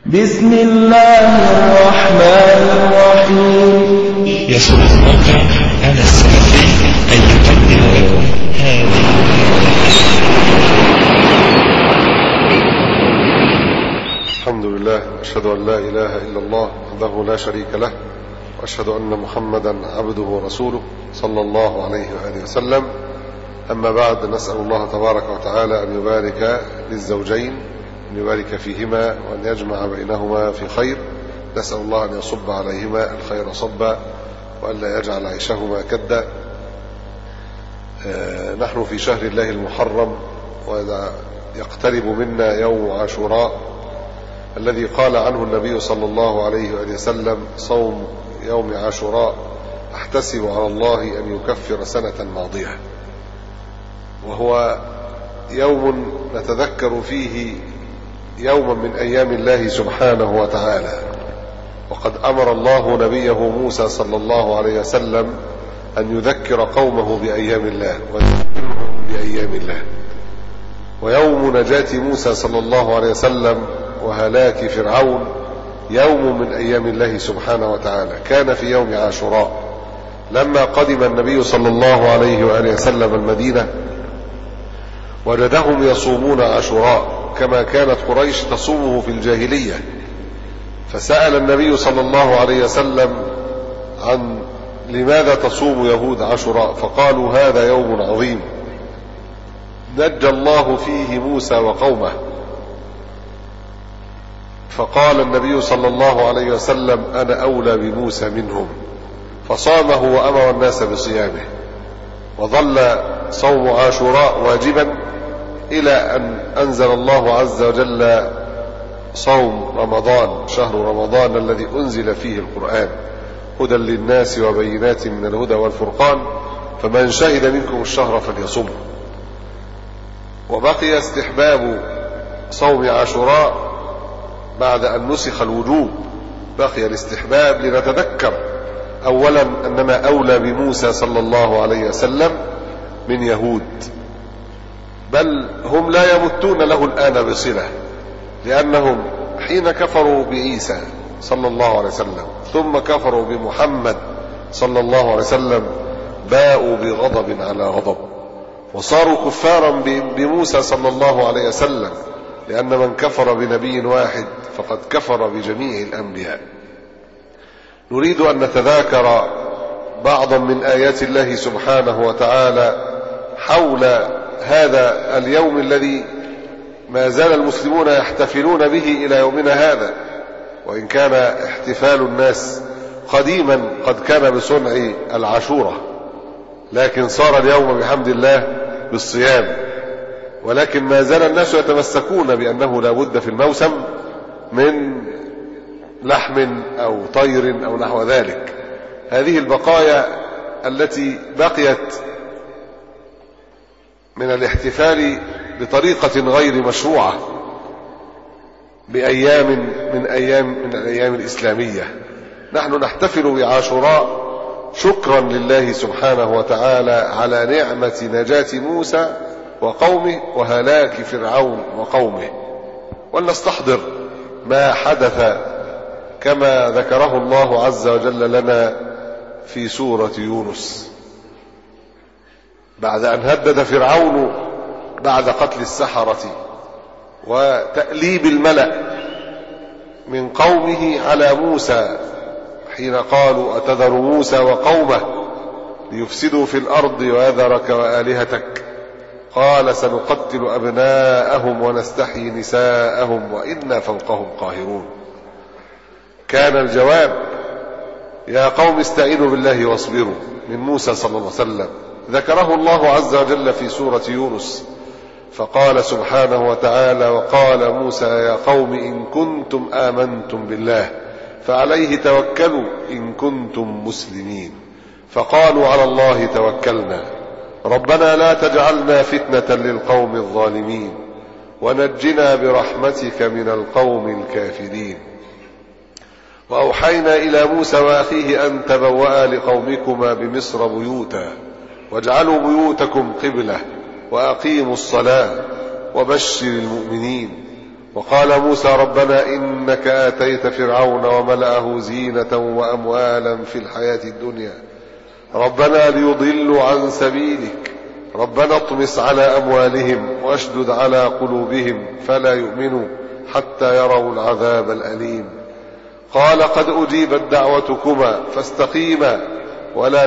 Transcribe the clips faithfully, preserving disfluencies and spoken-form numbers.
بسم الله الرحمن الرحيم. يسر الموقع أنا السلفي أن يقدم لكم هذه. الحمد لله، أشهد أن لا إله إلا الله وحده لا شريك له، وأشهد أن محمدا عبده ورسوله صلى الله عليه وآله وسلم. أما بعد، نسأل الله تبارك وتعالى أن يبارك للزوجين، أن يبارك فيهما وأن يجمع بينهما في خير. نسأل الله أن يصب عليهما الخير صبا وأن لا يجعل عيشهما كدا. آه نحن في شهر الله المحرم، وإذا يقترب منا يوم عاشوراء الذي قال عنه النبي صلى الله عليه وآله وسلم: صوم يوم عاشوراء أحتسب على الله أن يكفر سنة ماضية. وهو يوم نتذكر فيه يوما من أيام الله سبحانه وتعالى، وقد أمر الله نبيه موسى صلى الله عليه وسلم أن يذكر قومه بأيام الله ويذكرهم بأيام الله. ويوم نجاة موسى صلى الله عليه وسلم وهلاك فرعون يوم من أيام الله سبحانه وتعالى، كان في يوم عاشوراء. لما قدم النبي صلى الله عليه وآله وسلم المدينة وجدهم يصومون عاشوراء كما كانت قريش تصومه في الجاهلية، فسأل النبي صلى الله عليه وسلم عن لماذا تصوم يهود عاشوراء، فقالوا: هذا يوم عظيم نجى الله فيه موسى وقومه. فقال النبي صلى الله عليه وسلم: أنا أولى بموسى منهم، فصامه وأمر الناس بصيامه. وظل صوم عاشوراء واجبا إلى أن أنزل الله عز وجل صوم رمضان، شهر رمضان الذي أنزل فيه القرآن، هدى للناس وبينات من الهدى والفرقان، فمن شهد منكم الشهر فليصمه. وبقي استحباب صوم عاشوراء بعد أن نسخ الوجوب، بقي الاستحباب لنتذكر أولا أننا أولى بموسى صلى الله عليه وسلم من يهود، بل هم لا يمتون له الآن بصلة، لأنهم حين كفروا بعيسى صلى الله عليه وسلم ثم كفروا بمحمد صلى الله عليه وسلم باءوا بغضب على غضب، وصاروا كفارا بموسى صلى الله عليه وسلم، لأن من كفر بنبي واحد فقد كفر بجميع الأنبياء. نريد أن نتذاكر بعضا من آيات الله سبحانه وتعالى حول هذا اليوم الذي ما زال المسلمون يحتفلون به إلى يومنا هذا، وإن كان احتفال الناس قديما قد كان بصنع العاشورة، لكن صار اليوم بحمد الله بالصيام. ولكن ما زال الناس يتمسكون بأنه لا بد في الموسم من لحم أو طير أو نحو ذلك. هذه البقايا التي بقيت من الاحتفال بطريقة غير مشروعة بأيام من أيام من الأيام الإسلامية. نحن نحتفل بعاشوراء شكرا لله سبحانه وتعالى على نعمة نجاة موسى وقومه وهلاك فرعون وقومه. ولنستحضر ما حدث كما ذكره الله عز وجل لنا في سورة يونس، بعد أن هدد فرعون بعد قتل السحرة وتأليب الملأ من قومه على موسى حين قالوا: أتذر موسى وقومه ليفسدوا في الأرض ويذرك وآلهتك، قال: سنقتل أبناءهم ونستحيي نساءهم وإنا فوقهم قاهرون. كان الجواب: يا قوم استعينوا بالله واصبروا، من موسى صلى الله عليه وسلم. ذكره الله عز وجل في سورة يونس، فقال سبحانه وتعالى: وقال موسى يا قوم إن كنتم آمنتم بالله فعليه توكلوا إن كنتم مسلمين. فقالوا على الله توكلنا ربنا لا تجعلنا فتنة للقوم الظالمين ونجنا برحمتك من القوم الكافرين. وأوحينا إلى موسى وأخيه أن تبوأ لقومكما بمصر بيوتا واجعلوا بيوتكم قبلة وأقيموا الصلاة وبشر المؤمنين وقال موسى ربنا إنك آتيت فرعون وملأه زينة وأموالا في الحياة الدنيا ربنا ليضلوا عن سبيلك ربنا اطمس على أموالهم واشدد على قلوبهم فلا يؤمنوا حتى يروا العذاب الأليم قال قد أجيبت دعوتكما فاستقيما ولا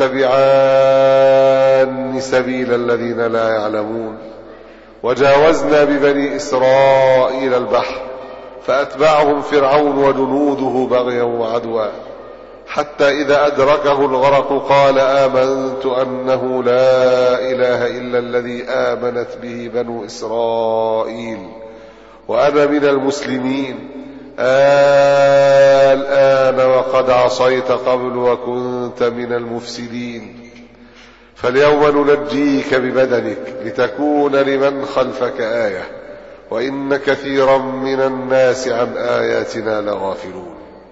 تتبعان سبيل الذين لا يعلمون وجاوزنا ببني إسرائيل البحر فأتبعهم فرعون وجنوده بغيا وعدوا حتى إذا أدركه الغرق قال آمنت أنه لا إله إلا الذي آمنت به بنو إسرائيل وأنا من المسلمين الآن وقد عصيت قبل وكنت من المفسدين فاليوم ننجيك ببدنك لتكون لمن خلفك آية وإن كثيرا من الناس عن آياتنا لغافلون.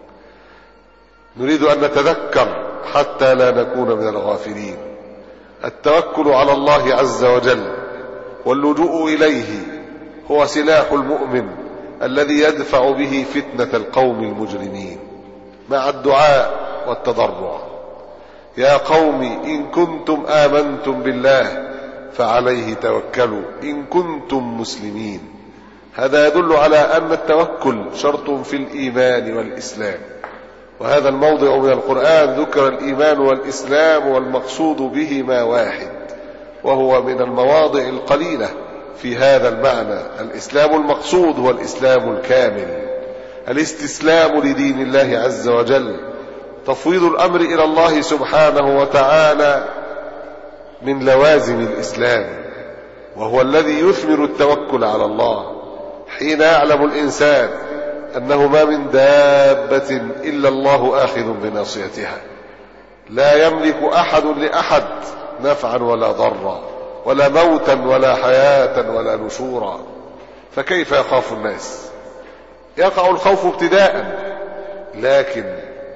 نريد أن نتذكر حتى لا نكون من الغافلين. التوكل على الله عز وجل واللجوء إليه هو سلاح المؤمن الذي يدفع به فتنة القوم المجرمين مع الدعاء والتضرع. يا قوم إن كنتم آمنتم بالله فعليه توكلوا إن كنتم مسلمين. هذا يدل على أن التوكل شرط في الإيمان والإسلام، وهذا الموضع من القرآن ذكر الإيمان والإسلام والمقصود بهما واحد، وهو من المواضع القليلة في هذا المعنى. الإسلام المقصود هو الإسلام الكامل، الاستسلام لدين الله عز وجل، تفويض الأمر إلى الله سبحانه وتعالى من لوازم الإسلام، وهو الذي يثمر التوكل على الله. حين يعلم الإنسان أنه ما من دابة إلا الله آخذ بناصيتها، لا يملك أحد لأحد نفعا ولا ضرا ولا موتا ولا حياة ولا نشورا، فكيف يخاف الناس؟ يقع الخوف ابتداء، لكن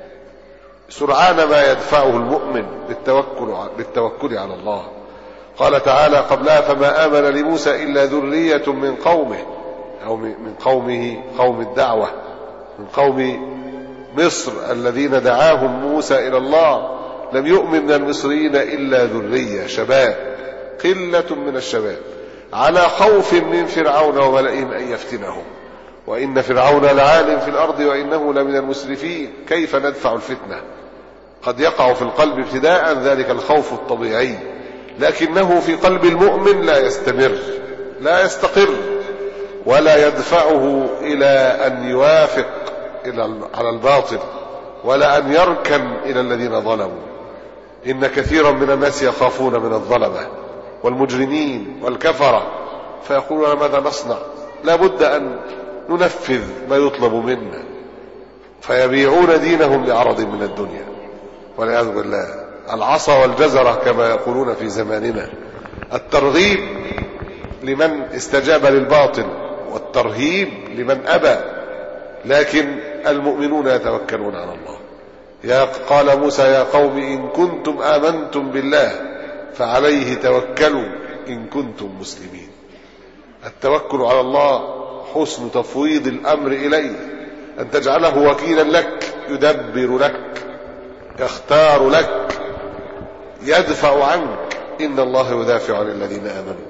سرعان ما يدفعه المؤمن بالتوكل, بالتوكل على الله. قال تعالى قبلها فما آمن لموسى إلا ذرية من قومه، أو من قومه قوم الدعوة، من قوم مصر الذين دعاهم موسى إلى الله. لم يؤمن من المصريين إلا ذرية، شباب، قلة من الشباب، على خوف من فرعون وملئهم أن يفتنهم، وإن فرعون لعال في الأرض وإنه لمن المسرفين. كيف ندفع الفتنة؟ قد يقع في القلب ابتداء ذلك الخوف الطبيعي، لكنه في قلب المؤمن لا يستمر، لا يستقر، ولا يدفعه إلى أن يوافق على الباطل، ولا أن يركن إلى الذين ظلموا. إن كثيرا من الناس يخافون من الظلمة والمجرمين والكفرة، فيقولون ماذا نصنع؟ لا بد أن ننفذ ما يطلب منا، فيبيعون دينهم لعرض من الدنيا والعياذ بالله. العصا والجزرة كما يقولون في زماننا، الترغيب لمن استجاب للباطل والترهيب لمن أبى، لكن المؤمنون يتوكلون على الله. يا قال موسى يا قوم إن كنتم آمنتم بالله فعليه توكلوا إن كنتم مسلمين. التوكل على الله حسن تفويض الأمر إليه، أن تجعله وكيلا لك، يدبر لك، يختار لك، يدفع عنك. إن الله يدافع عن الذين آمنوا.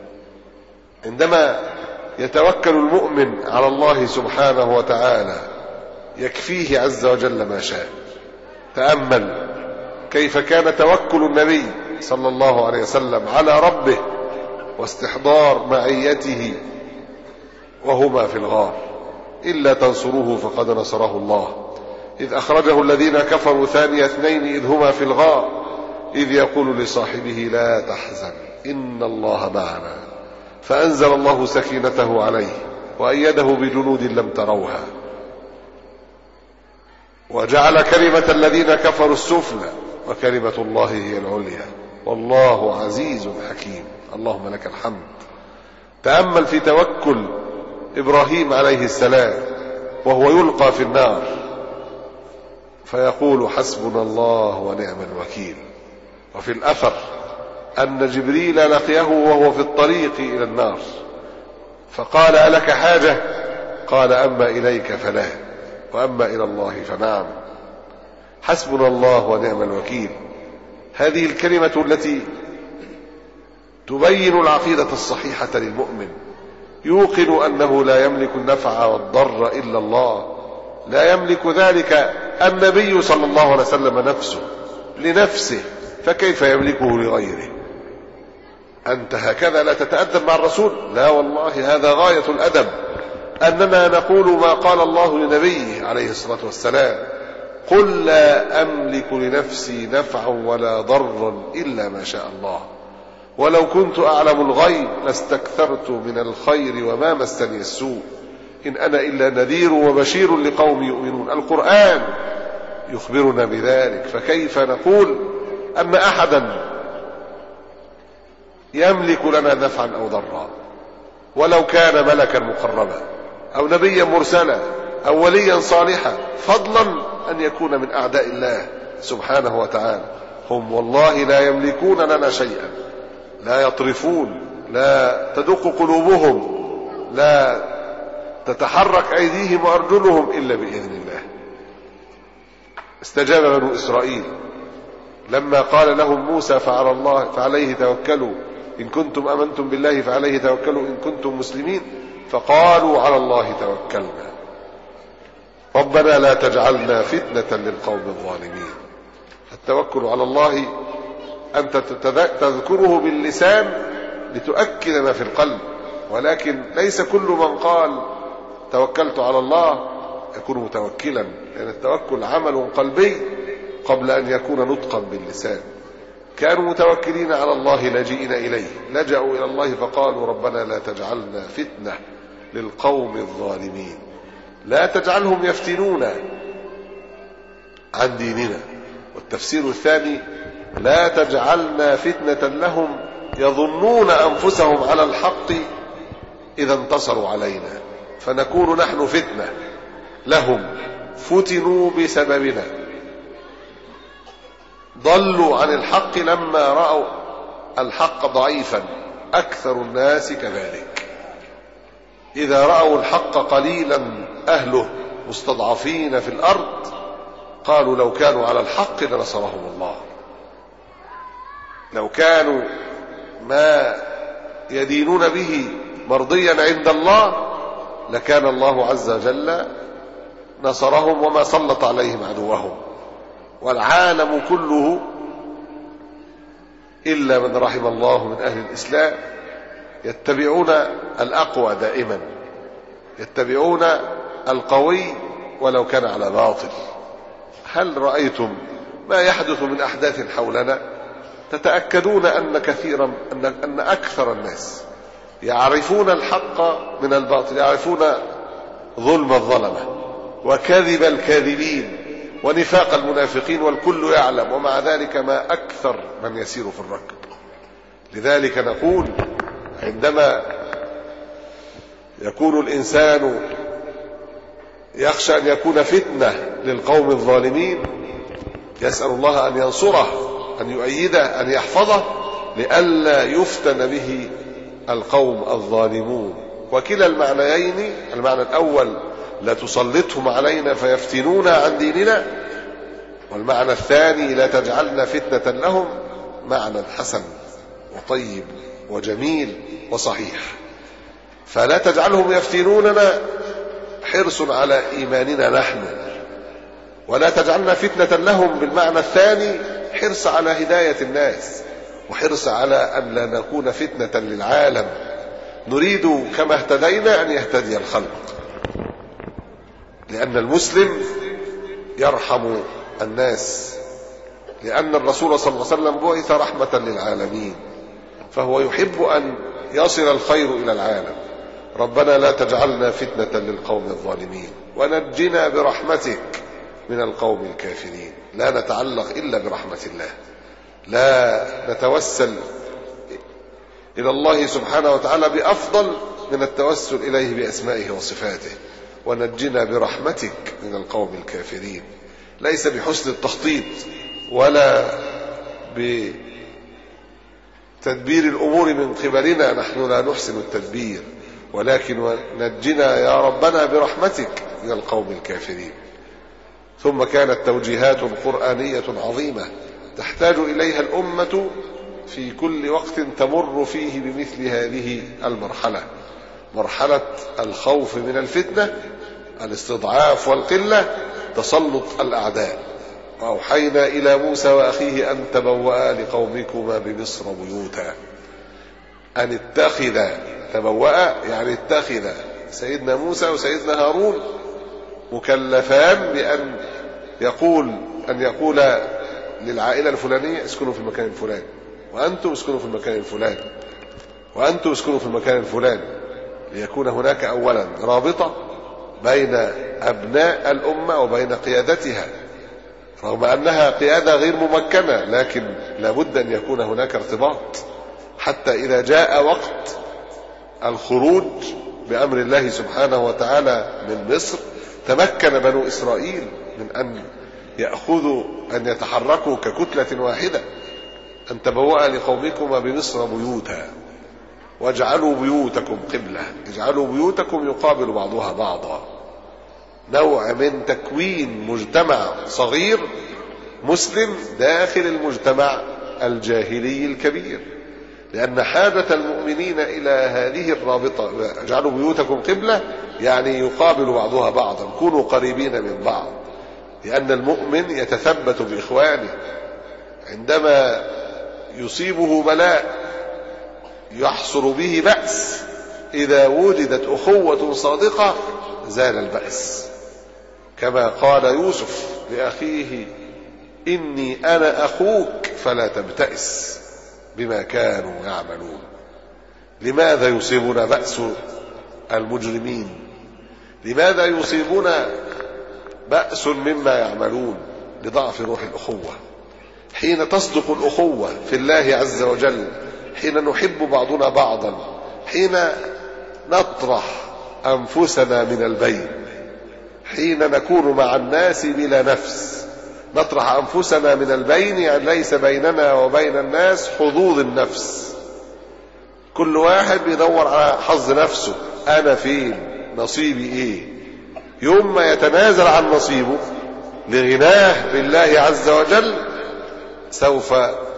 عندما يتوكل المؤمن على الله سبحانه وتعالى يكفيه عز وجل ما شاء. تأمل كيف كان توكل النبي صلى الله عليه وسلم على ربه واستحضار معيته وهما في الغار. إلا تنصروه فقد نصره الله إذ أخرجه الذين كفروا ثاني اثنين إذ هما في الغار إذ يقول لصاحبه لا تحزن إن الله معنا فأنزل الله سكينته عليه وأيده بجنود لم تروها وجعل كلمة الذين كفروا السفلى وكلمة الله هي العليا والله عزيز حكيم. اللهم لك الحمد. تأمل في توكل إبراهيم عليه السلام وهو يلقى في النار فيقول حسبنا الله ونعم الوكيل. وفي الأثر أن جبريل لقيه وهو في الطريق إلى النار فقال ألك حاجة؟ قال أما إليك فلا، وأما إلى الله فنعم. حسبنا الله ونعم الوكيل. هذه الكلمة التي تبين العقيدة الصحيحة للمؤمن، يوقن أنه لا يملك النفع والضر إلا الله، لا يملك ذلك النبي صلى الله عليه وسلم نفسه لنفسه، فكيف يملكه لغيره؟ أنت هكذا لا تتأدب مع الرسول؟ لا والله، هذا غاية الأدب، أننا نقول ما قال الله لنبيه عليه الصلاة والسلام: قل لا أملك لنفسي نفعا ولا ضرا إلا ما شاء الله، ولو كنت أعلم الغيب لاستكثرت من الخير وما مسني السوء، إن أنا إلا نذير وبشير لقوم يؤمنون. القرآن يخبرنا بذلك، فكيف نقول أن أحدا يملك لنا نفعا أو ضرا، ولو كان ملكا مقربا أو نبيا مرسلا أو وليا صالحا، فضلا أن يكون من أعداء الله سبحانه وتعالى؟ هم والله لا يملكون لنا شيئا، لا يطرفون، لا تدق قلوبهم، لا تتحرك أيديهم وأرجلهم إلا بإذن الله. استجاب بنو إسرائيل لما قال لهم موسى: فعلى الله فعليه توكلوا إن كنتم أمنتم بالله فعليه توكلوا إن كنتم مسلمين، فقالوا على الله توكلنا ربنا لا تجعلنا فتنة للقوم الظالمين. التوكل على الله أنت تذكره باللسان لتؤكد ما في القلب، ولكن ليس كل من قال توكلت على الله يكون متوكلا، لأن التوكل عمل قلبي قبل أن يكون نطقا باللسان. كانوا متوكلين على الله لاجئين إليه، لجأوا إلى الله فقالوا ربنا لا تجعلنا فتنة للقوم الظالمين، لا تجعلهم يفتنون عن ديننا. والتفسير الثاني: لا تجعلنا فتنة لهم يظنون أنفسهم على الحق إذا انتصروا علينا، فنكون نحن فتنة لهم، فتنوا بسببنا، ضلوا عن الحق لما رأوا الحق ضعيفا. أكثر الناس كذلك، إذا رأوا الحق قليلا أهله مستضعفين في الأرض قالوا لو كانوا على الحق لنصرهم الله، لو كانوا ما يدينون به مرضيا عند الله لكان الله عز وجل نصرهم وما سلط عليهم عدوهم. والعالم كله إلا من رحم الله من أهل الإسلام يتبعون الأقوى دائما، يتبعون القوي ولو كان على باطل. هل رأيتم ما يحدث من أحداث حولنا؟ تتأكدون أن كثيرا أن, أن أكثر الناس يعرفون الحق من الباطل، يعرفون ظلم الظلمة وكذب الكاذبين ونفاق المنافقين، والكل يعلم، ومع ذلك ما أكثر من يسير في الركب. لذلك نقول عندما يكون الإنسان يخشى أن يكون فتنة للقوم الظالمين يسأل الله أن ينصره، أن يؤيده، أن يحفظه، لئلا يفتن به القوم الظالمون. وكلا المعنيين، المعنى الأول لا تسلطهم علينا فيفتنونا عن ديننا، والمعنى الثاني لا تجعلنا فتنة لهم، معنى حسن وطيب وجميل وصحيح. فلا تجعلهم يفتنوننا حرص على إيماننا نحن، ولا تجعلنا فتنة لهم بالمعنى الثاني حرص على هداية الناس، وحرص على أن لا نكون فتنة للعالم. نريد كما اهتدينا أن يهتدي الخلق، لأن المسلم يرحم الناس، لأن الرسول صلى الله عليه وسلم بعث رحمة للعالمين، فهو يحب أن يصل الخير إلى العالم. ربنا لا تجعلنا فتنة للقوم الظالمين ونجنا برحمتك من القوم الكافرين. لا نتعلق إلا برحمة الله، لا نتوسل إلى الله سبحانه وتعالى بأفضل من التوسل إليه بأسمائه وصفاته. ونجنا برحمتك من القوم الكافرين، ليس بحسن التخطيط ولا بتدبير الأمور من قبلنا، نحن لا نحسن التدبير، ولكن نجنا يا ربنا برحمتك من القوم الكافرين. ثم كانت توجيهات قرآنية عظيمة تحتاج إليها الأمة في كل وقت تمر فيه بمثل هذه المرحلة، مرحلة الخوف من الفتنة، الاستضعاف والقلة، تسلط الأعداء. وأوحينا إلى موسى وأخيه أن تبوأ لقومكما بمصر بيوتا، أن اتخذ، تبوأ يعني اتخذ سيدنا موسى وسيدنا هارون مكلفان بأن يقول أن يقول للعائلة الفلانية اسكنوا في المكان الفلاني، وأنتم اسكنوا في المكان الفلاني، وأنتم اسكنوا في المكان الفلاني، ليكون هناك أولا رابطة بين أبناء الأمة وبين قيادتها، رغم أنها قيادة غير ممكنة، لكن لابد أن يكون هناك ارتباط حتى إذا جاء وقت الخروج بأمر الله سبحانه وتعالى من مصر تمكن بنو إسرائيل من أن يأخذوا أن يتحركوا ككتلة واحدة. أن تبوأ لقومكما بمصر بيوتا واجعلوا بيوتكم قبلة، اجعلوا بيوتكم يقابل بعضها بعضا، نوع من تكوين مجتمع صغير مسلم داخل المجتمع الجاهلي الكبير، لأن حاجة المؤمنين إلى هذه الرابطة، اجعلوا بيوتكم قبلة يعني يقابل بعضها بعضا، كونوا قريبين من بعض، لأن المؤمن يتثبت بإخوانه. عندما يصيبه بلاء يحصل به بأس، إذا وجدت أخوة صادقة زال البأس، كما قال يوسف لأخيه إني أنا أخوك فلا تبتئس بما كانوا يعملون. لماذا يصيبنا بأس المجرمين؟ لماذا يصيبنا بأس مما يعملون؟ لضعف روح الأخوة. حين تصدق الأخوة في الله عز وجل، حين نحب بعضنا بعضا، حين نطرح أنفسنا من البين، حين نكون مع الناس بلا نفس، نطرح أنفسنا من البين يعني ليس بيننا وبين الناس حظوظ النفس، كل واحد بيدور على حظ نفسه، أنا فين، نصيبي إيه. يوم ما يتنازل عن نصيبه لغناه بالله عز وجل سوف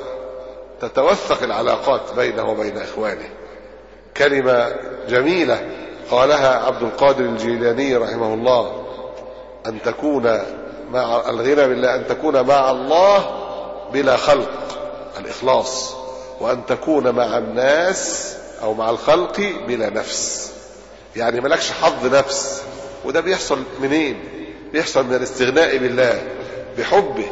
تتوثق العلاقات بينه وبين إخوانه. كلمة جميلة قالها عبد القادر الجيلاني رحمه الله، أن تكون مع الغنى بالله أن تكون مع الله بلا خلق، الإخلاص، وأن تكون مع الناس أو مع الخلق بلا نفس، يعني ملكش حظ نفس. وده بيحصل منين؟ بيحصل من الاستغناء بالله، بحبه،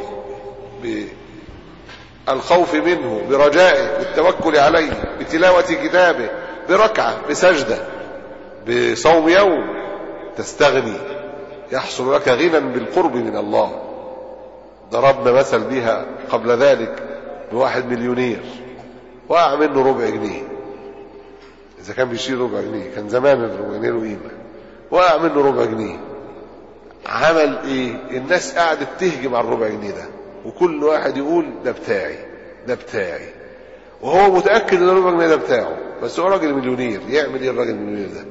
بالخوف منه، برجائه، بالتوكل عليه، بتلاوة كتابه، بركعة، بسجدة، بصوم يوم، تستغني، يحصل لك غنى بالقرب من الله. ضربنا مثل بها قبل ذلك بواحد مليونير وقع منه ربع جنيه، إذا كان بيشيل ربع جنيه، كان زمان الربع جنيه له قيمة، وقع منه ربع جنيه، عمل إيه؟ الناس قاعدة تهجم على الربع جنيه ده، وكل واحد يقول ده بتاعي، ده بتاعي، وهو متأكد ان الربع جنيه ده بتاعه، بس هو راجل مليونير. يعمل ايه الراجل المليونير ده؟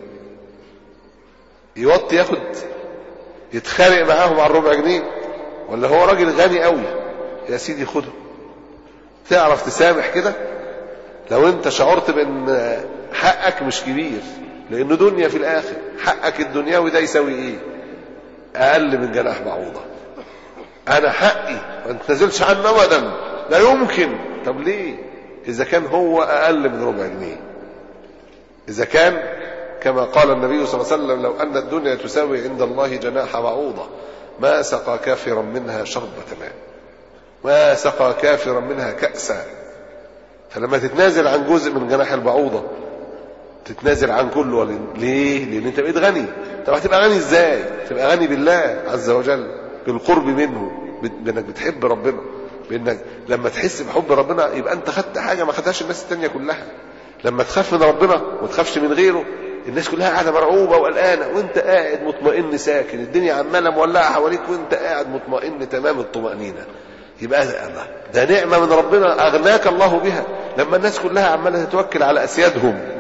يوطي ياخد يتخانق معاهم على الربع جنيه، ولا هو راجل غني قوي؟ يا سيدي خده. تعرف تسامح كده لو انت شعرت بان حقك مش كبير، لانه دنيا في الاخر، حقك الدنيوي ده يساوي ايه؟ اقل من جناح بعوضة. انا حقي ما انتنزلش عنه ابدا، لا يمكن. طب ليه؟ اذا كان هو اقل من ربع جنيه، اذا كان كما قال النبي صلى الله عليه وسلم لو ان الدنيا تساوي عند الله جناح بعوضة ما سقى كافرا منها شربة ماء، ما سقى كافرا منها كأسا. فلما تتنازل عن جزء من جناح البعوضة تتنازل عن كله. ليه؟ لان انت بقيت غني. طب هتبقى غني ازاي؟ تبقى غني بالله عز وجل، بالقرب منه، بانك بتحب ربنا، بانك لما تحس بحب ربنا يبقى انت خدت حاجه ما خدهاش الناس التانية كلها. لما تخاف من ربنا وما تخافش من غيره، الناس كلها قاعده مرعوبه وقلقانه، وانت قاعد مطمئن ساكن، الدنيا عماله مولعه حواليك وانت قاعد مطمئن تمام الطمانينه. يبقى الله ده نعمه من ربنا اغناك الله بها. لما الناس كلها عماله تتوكل على اسيادهم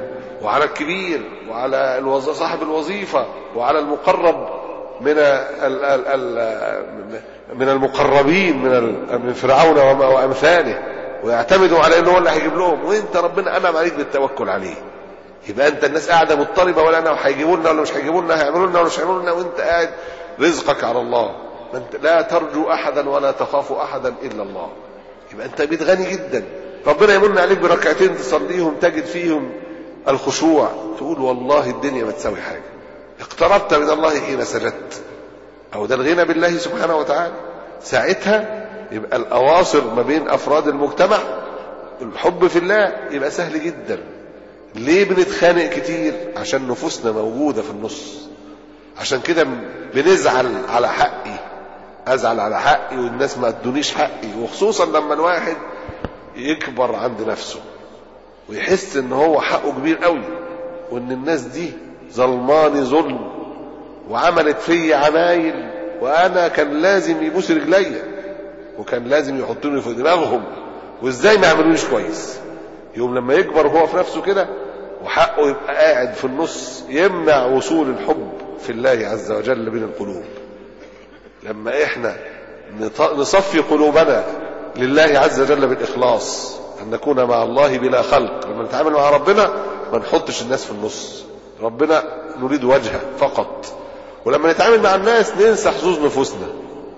وعلى الكبير وعلى الوظ... صاحب الوظيفة وعلى المقرب من ال... ال... ال... من المقربين من ال... من فرعون وما... وأمثاله، ويعتمدوا على انه هو اللي هيجيب لهم، وانت ربنا انعم عليك بالتوكل عليه. يبقى انت الناس قاعده مضطربه، ولا انا هيجيبوا لنا ولا مش هيجيبوا لنا، هيعملوا لنا ولا مش هيعملوا لنا، وانت قاعد رزقك على الله. انت لا ترجو احدا ولا تخاف احدا الا الله. يبقى انت بيت غني جدا. ربنا يمن عليك بركعتين تصليهم تجد فيهم الخشوع، تقول والله الدنيا ما تساوي حاجه. اقتربت من الله حين سجدت، او ده الغنى بالله سبحانه وتعالى. ساعتها يبقى الاواصر ما بين افراد المجتمع الحب في الله يبقى سهل جدا. ليه بنتخانق كتير؟ عشان نفوسنا موجودة في النص. عشان كده بنزعل على حقي، ازعل على حقي والناس ما ادونيش حقي، وخصوصا لما الواحد يكبر عند نفسه ويحس ان هو حقه كبير قوي، وان الناس دي ظلماني ظلم وعملت في عمايل، وانا كان لازم يبوس رجليا وكان لازم يحطوني في دماغهم، وازاي ما يعملونيش كويس. يوم لما يكبر هو في نفسه كده وحقه يبقى قاعد في النص، يمنع وصول الحب في الله عز وجل بين القلوب. لما احنا نصفي قلوبنا لله عز وجل بالإخلاص، أن نكون مع الله بلا خلق. لما نتعامل مع ربنا ما نحطش الناس في النص، ربنا نريد وجهه فقط. ولما نتعامل مع الناس ننسى حظوظ نفوسنا.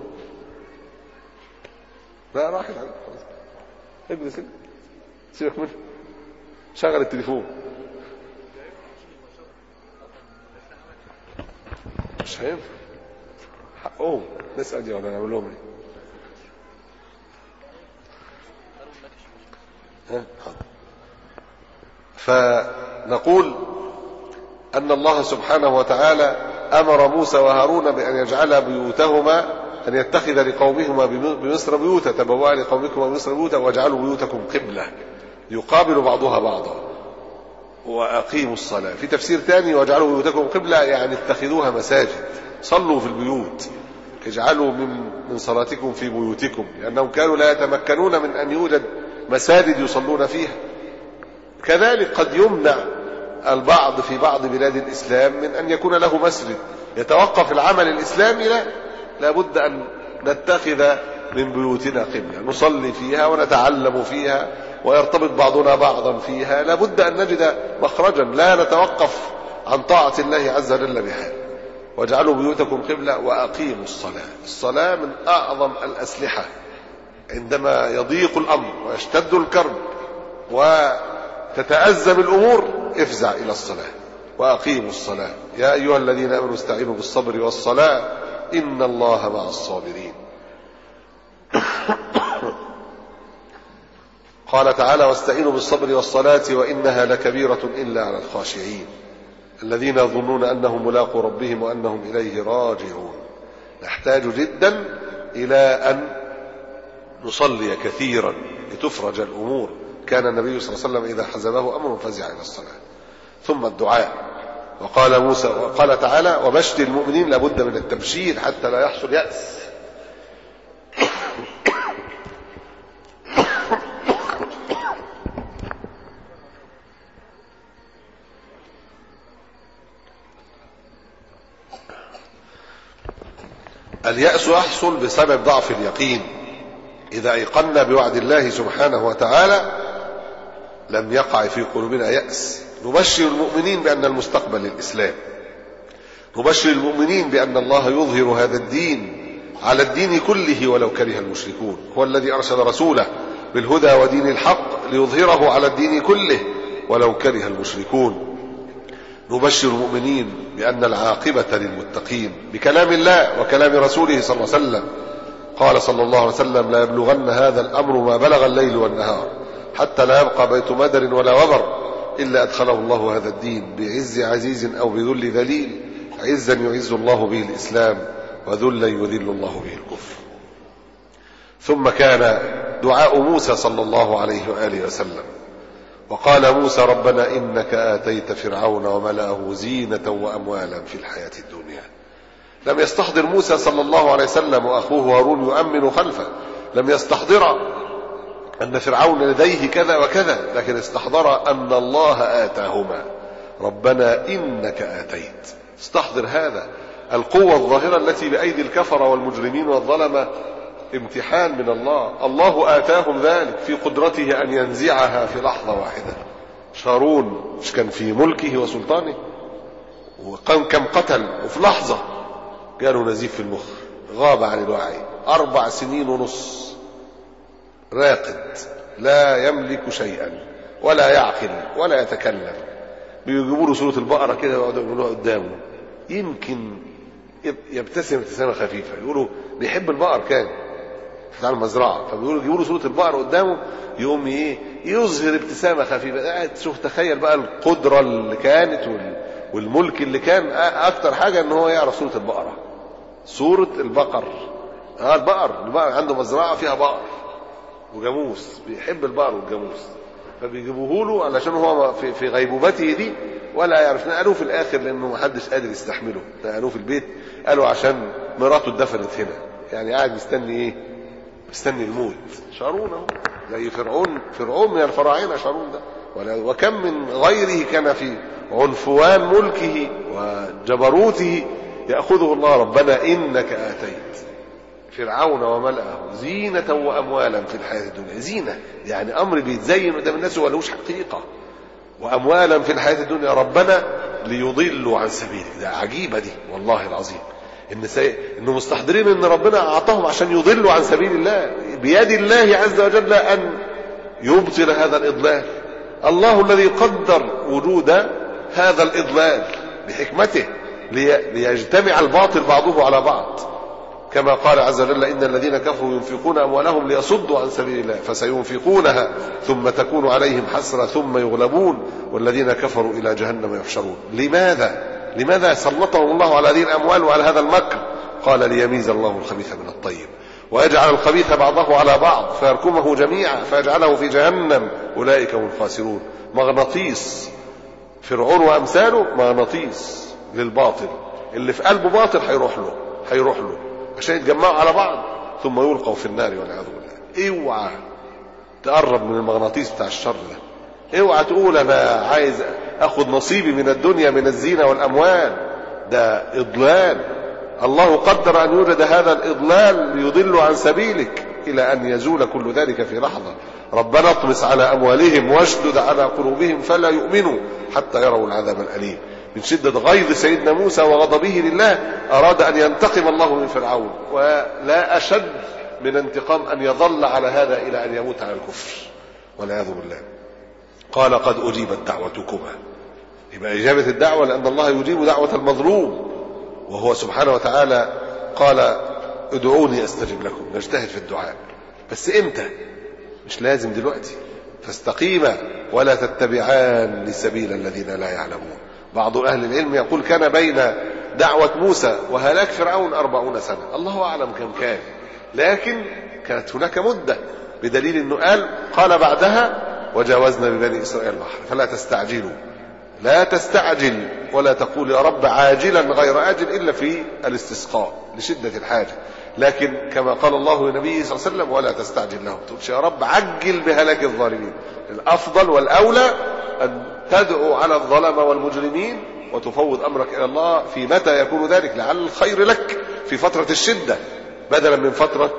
لا راحت عليك خلاص، اجلس سيبك منه، شغل التليفون. مش هينفع، حقهم نسأل دي ولا نعمل لهم ايه؟ فنقول أن الله سبحانه وتعالى أمر موسى وهارون بأن يجعل بيوتهما، أن يتخذ لقومهما بمصر بيوتا، تبوأ لقومكما بمصر بيوتا واجعلوا بيوتكم قبلة يقابل بعضها بعضا وأقيموا الصلاة. في تفسير ثاني واجعلوا بيوتكم قبلة يعني اتخذوها مساجد، صلوا في البيوت، اجعلوا من من صلاتكم في بيوتكم، لأنهم كانوا لا يتمكنون من أن يوجد مساجد يصلون فيها. كذلك قد يمنع البعض في بعض بلاد الإسلام من أن يكون له مسجد، يتوقف العمل الإسلامي، لا لابد أن نتخذ من بيوتنا قبلة نصلي فيها ونتعلم فيها ويرتبط بعضنا بعضا فيها. لابد أن نجد مخرجا، لا نتوقف عن طاعة الله عز وجل بحال. واجعلوا بيوتكم قبلة وأقيموا الصلاة. الصلاة من أعظم الأسلحة عندما يضيق الأمر ويشتد الكرب وتتأزم الأمور، افزع إلى الصلاة وأقيموا الصلاة. يا أيها الذين آمنوا استعينوا بالصبر والصلاة إن الله مع الصابرين. قال تعالى واستعينوا بالصبر والصلاة وإنها لكبيرة إلا على الخاشعين الذين يظنون أنهم ملاقو ربهم وأنهم إليه راجعون. نحتاج جدا إلى أن نصلي كثيرا لتفرج الأمور. كان النبي صلى الله عليه وسلم إذا حزبه أمر فزع إلى الصلاة. ثم الدعاء. وقال موسى وقال تعالى وبشر المؤمنين، لابد من التبشير حتى لا يحصل يأس. اليأس يحصل بسبب ضعف اليقين. إذا أيقنا بوعد الله سبحانه وتعالى لم يقع في قلوبنا يأس. نبشر المؤمنين بأن المستقبل للإسلام، نبشر المؤمنين بأن الله يظهر هذا الدين على الدين كله ولو كره المشركون. هو الذي أرسل رسوله بالهدى ودين الحق ليظهره على الدين كله ولو كره المشركون. نبشر المؤمنين بأن العاقبة للمتقين بكلام الله وكلام رسوله صلى الله عليه وسلم. قال صلى الله عليه وسلم لا يبلغن هذا الأمر ما بلغ الليل والنهار حتى لا يبقى بيت مدر ولا وبر إلا أدخله الله هذا الدين بعز عزيز أو بذل ذليل. عزا يعز الله به الإسلام وذلا يذل الله به الكفر. ثم كان دعاء موسى صلى الله عليه وآله وسلم. وقال موسى ربنا إنك آتيت فرعون وملأه زينة وأموالا في الحياة الدنيا. لم يستحضر موسى صلى الله عليه وسلم وأخوه هارون يؤمن خلفه، لم يستحضر أن فرعون لديه كذا وكذا، لكن استحضر أن الله آتاهما ربنا إنك آتيت. استحضر هذا، القوة الظاهرة التي بأيدي الكفرة والمجرمين والظلمة امتحان من الله، الله آتاهم ذلك في قدرته أن ينزعها في لحظة واحدة. شارون مش كان في ملكه وسلطانه، وكم قتل، وفي لحظة جاله نزيف في المخ، غاب عن الوعي أربع سنين ونص، راقد لا يملك شيئا ولا يعقل ولا يتكلم. بيجيبوا له سورة البقرة كده ويقعدوا يقولوها قدامه، يمكن يبتسم ابتسامة خفيفة، يقولوا بيحب البقر كان بتاع المزرعة، فبيقولوا يجيبوا له سورة البقرة قدامه يقوم ايه يظهر ابتسامة خفيفة. قاعد تشوف، تخيل بقى القدرة اللي كانت والملك اللي كان. اكتر حاجة ان هو يعرف سورة البقرة، سورة البقر. اه البقر البقر عنده مزرعة فيها بقر وجاموس، بيحب البقر والجاموس، فبيجيبوه له علشان هو في, في غيبوبته دي ولا يعرف. نقلوه في الاخر لانه ما حدش قادر يستحمله، نقلوه في البيت، قالوا عشان مراته اتدفنت هنا، يعني قاعد مستني ايه؟ مستني الموت. شارون اهو زي فرعون، فرعون من الفراعنه شارون ده، وكم من غيره كان في عنفوان ملكه وجبروته ياخذه الله. ربنا انك اتيت فرعون وملأه زينة وأموالا في الحياة الدنيا. زينة يعني أمر بيتزين قدام الناس ولوش حقيقة، وأموالا في الحياة الدنيا ربنا ليضلوا عن سبيلك. ده عجيبة دي والله العظيم، إن سي... إنه مستحضرين إن ربنا أعطاهم عشان يضلوا عن سبيل الله. بيد الله عز وجل أن يبطل هذا الإضلال. الله الذي قدر وجود هذا الإضلال بحكمته لي... ليجتمع الباطل بعضه على بعض، كما قال عز وجل إن الذين كفروا ينفقون أموالهم ليصدوا عن سبيل الله فسينفقونها ثم تكون عليهم حسرة ثم يغلبون والذين كفروا إلى جهنم يحشرون. لماذا؟ لماذا سلطهم الله على هذه الأموال وعلى هذا المكر؟ قال ليميز الله الخبيث من الطيب ويجعل الخبيث بعضه على بعض فيركمه جميعا فيجعله في جهنم أولئك هم الخاسرون. مغناطيس فرعون وأمثاله، مغناطيس للباطل، اللي في قلبه باطل هيروح له هيروح له عشان يتجمعوا على بعض ثم يلقوا في النار والعياذ بالله. اوعى تقرب من المغناطيس بتاع الشر ده، اوعى تقول انا عايز اخد نصيبي من الدنيا من الزينة والاموال. ده اضلال، الله قدر ان يوجد هذا الاضلال ليضل عن سبيلك الى ان يزول كل ذلك في لحظة. ربنا اطمس على اموالهم واشدد على قلوبهم فلا يؤمنوا حتى يروا العذاب الاليم. من شدة غيظ سيدنا موسى وغضبه لله أراد أن ينتقم الله من فرعون، ولا أشد من انتقام أن يظل على هذا إلى أن يموت على الكفر والعياذ بالله. قال قد أجيبت دعوتكما، يبقى إجابة الدعوة لأن الله يجيب دعوة المظلوم، وهو سبحانه وتعالى قال ادعوني أستجب لكم. نجتهد في الدعاء، بس إمتى؟ مش لازم دلوقتي. فاستقيما ولا تتبعان لسبيل الذين لا يعلمون. بعض أهل العلم يقول كان بين دعوة موسى وهلاك فرعون أربعون سنة، الله أعلم كم كان، لكن كانت هناك مدة، بدليل أنه قال قال بعدها وجاوزنا ببني إسرائيل البحر فلا تستعجلوا. لا تستعجل ولا تقول يا رب عاجلا غير آجل إلا في الاستسقاء لشدة الحاجة، لكن كما قال الله لنبيه صلى الله عليه وسلم ولا تستعجل لهم، تقولش يا رب عجل بهلاك الظالمين. الأفضل والأولى أن تدعو على الظلمة والمجرمين وتفوض أمرك إلى الله في متى يكون ذلك، لعل الخير لك في فترة الشدة بدلا من فترة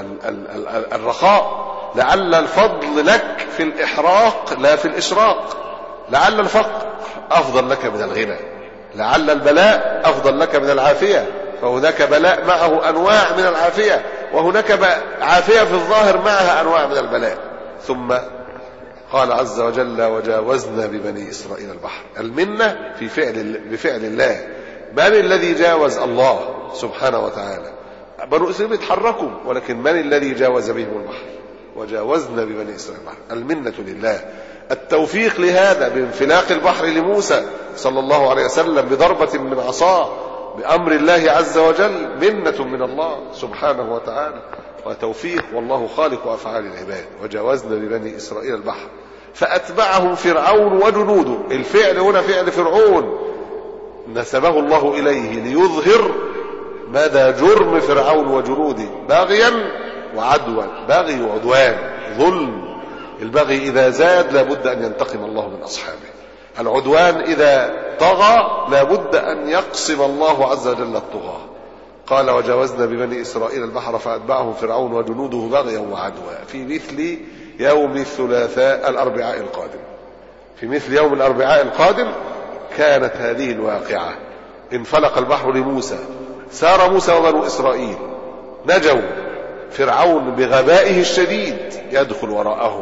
الرخاء، لعل الفضل لك في الإحراق لا في الإشراق، لعل الفقر أفضل لك من الغنى، لعل البلاء أفضل لك من العافية، فهناك بلاء معه أنواع من العافية، وهناك عافية في الظاهر معها أنواع من البلاء. ثم قال عز وجل وجاوزنا ببني إسرائيل البحر. المنة في فعل بفعل الله. من الذي جاوز؟ الله سبحانه وتعالى. بنو إسرائيل يتحركوا، ولكن من الذي جاوز بهم البحر؟ وجاوزنا ببني إسرائيل البحر. المنة لله. التوفيق لهذا بانفلاق البحر لموسى صلى الله عليه وسلم بضربة من عصاه بأمر الله عز وجل منة من الله سبحانه وتعالى وتوفيق، والله خالق أفعال العباد. وجاوزنا ببني إسرائيل البحر فأتبعهم فرعون وجنوده. الفعل هنا فعل فرعون نسبه الله إليه ليظهر مدى جرم فرعون وجنوده بغيا وعدوا، بغي وعدوان ظلم. البغي إذا زاد لابد أن ينتقم الله من أصحابه. العدوان إذا طغى لابد أن يقسم الله عز وجل الطغاة. قال وجاوزنا ببني إسرائيل البحر فأتبعهم فرعون وجنوده بغيا وعدوا في مثل يوم الثلاثاء الأربعاء القادم. في مثل يوم الأربعاء القادم كانت هذه الواقعة. انفلق البحر لموسى، سار موسى وبنو إسرائيل، نجوا، فرعون بغبائه الشديد يدخل وراءهم،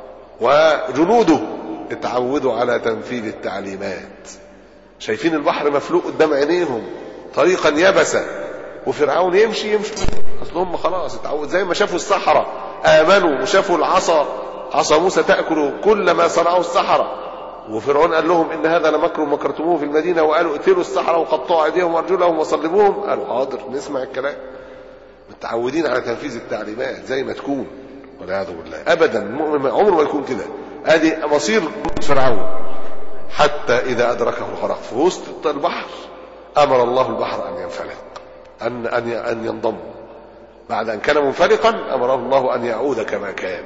وجنوده اتعودوا على تنفيذ التعليمات. شايفين البحر مفلوق قدام عينيهم طريقا يبسا، وفرعون يمشي يمشي اصلهم خلاص اتعود، زي ما شافوا السحرة آمنوا وشافوا العصا عصا موسى تأكل كل ما صنعه السحرة، وفرعون قال لهم إن هذا لمكر مكرتموه في المدينة، وقالوا اقتلوا السحرة وقطعوا أيديهم وأرجلهم وصلبوهم، قالوا حاضر نسمع الكلام. متعودين على تنفيذ التعليمات زي ما تكون، والعياذ بالله. أبدا المؤمن عمره ما يكون كده. هذه مصير فرعون. حتى إذا أدركه الغرق في وسط البحر أمر الله البحر أن ينفلق، أن أن أن ينضم. بعد أن كان منفلقا أمره الله أن يعود كما كان.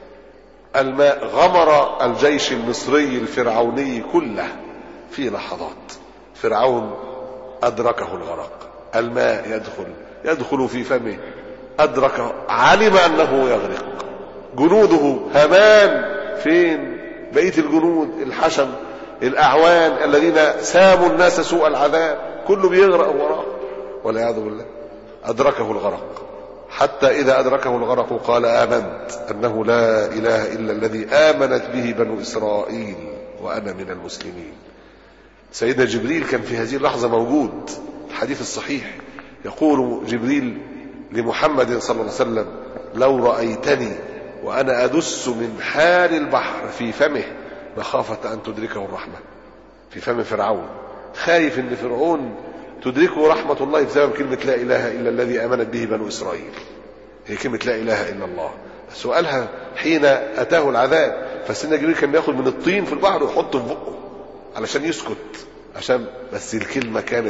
الماء غمر الجيش المصري الفرعوني كله في لحظات. فرعون أدركه الغرق، الماء يدخل يدخل في فمه، أدرك، علم أنه يغرق. جنوده هامان فين؟ بقية الجنود الحشم الأعوان الذين ساموا الناس سوء العذاب كله بيغرق وراه والعياذ بالله. أدركه الغرق. حتى إذا أدركه الغرق قال آمنت أنه لا إله إلا الذي آمنت به بنو إسرائيل وأنا من المسلمين. سيدنا جبريل كان في هذه اللحظة موجود. الحديث الصحيح يقول جبريل لمحمد صلى الله عليه وسلم لو رأيتني وأنا أدس من حال البحر في فمه مخافة أن تدركه الرحمة. في فم فرعون، خايف أن فرعون تدركه رحمة الله بسبب كلمة لا إله إلا الذي آمنت به بنو إسرائيل. هي كلمة لا إله إلا الله، سؤالها حين أتاه العذاب. فسيدنا جبريل كان يأخذ من الطين في البحر ويحطه في بقه علشان يسكت، عشان بس الكلمة كانت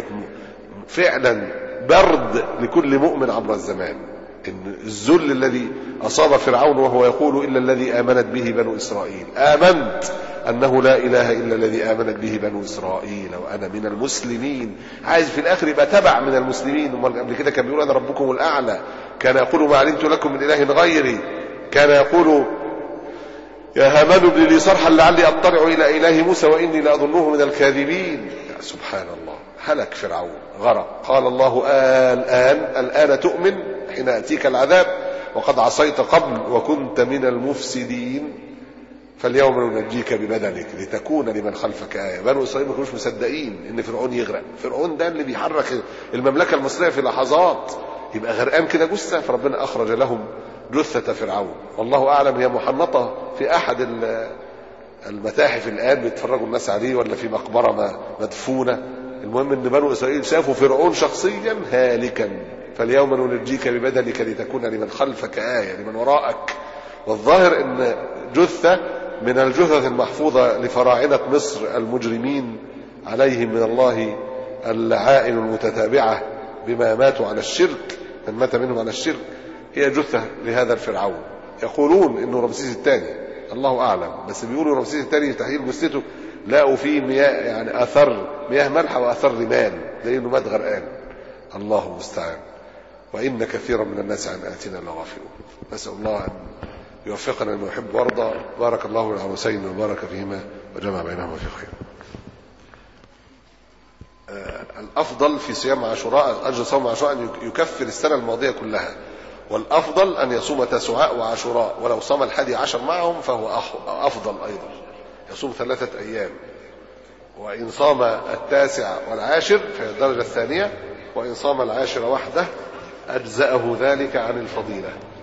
فعلا برد لكل مؤمن عبر الزمان. إن الذل الذي أصاب فرعون وهو يقول إلا الذي آمنت به بنو إسرائيل، آمنت أنه لا إله إلا الذي آمنت به بنو إسرائيل وأنا من المسلمين. عايز في الآخر يبقى تبع من المسلمين. قبل كده كان بيقول أنا ربكم الأعلى، كان يقول ما علمت لكم من إله غيري، كان يقول يا هامان ابن لي صرحا لعلي أطلع إلى إله موسى وإني لأظنه من الكاذبين. سبحان الله. هلك فرعون، غرق. قال الله الآن الآن تؤمن حين أتيك العذاب وقد عصيت قبل وكنت من المفسدين فاليوم ننجيك ببدنك لتكون لمن خلفك آية. بنو إسرائيل ما كانوش مصدقين إن فرعون يغرق. فرعون ده اللي بيحرك المملكة المصرية في لحظات، يبقى غرقان كده جثة. فربنا أخرج لهم جثة فرعون، والله أعلم هي محنطة في أحد المتاحف الآن بيتفرجوا الناس عليه، ولا في مقبرة مدفونة. المهم ان بنو اسرائيل شافوا فرعون شخصيا هالكا. فاليوم ننجيك ببدنك لتكون لمن خلفك آية، لمن وراءك. والظاهر ان جثة من الجثث المحفوظة لفراعنة مصر المجرمين عليهم من الله اللعائن المتتابعة بما ماتوا على الشرك، من مات منهم على الشرك، هي جثة لهذا الفرعون. يقولون انه رمسيس الثاني، الله اعلم، بس بيقولوا رمسيس الثاني تحليل جثته لقوا فيه مياه، يعني اثر مياه مالحه واثر رمال، لانه مات غرقان. الله المستعان. وان كثيرا من الناس عن اتنا لغافلون. نسال الله ان يوفقنا لما يحب ويرضى. بارك الله للعروسين وبارك فيهما وجمع بينهما في خير. آه الافضل في صيام عاشوراء، اجر صوم عاشوراء ان يكفر السنه الماضيه كلها، والافضل ان يصوم تسعاء وعاشوراء، ولو صام الحادي عشر معهم فهو افضل ايضا، يصوم ثلاثه ايام. وإن صام التاسع والعاشر في الدرجة الثانية، وإن صام العاشر وحده أجزأه ذلك عن الفضيلة.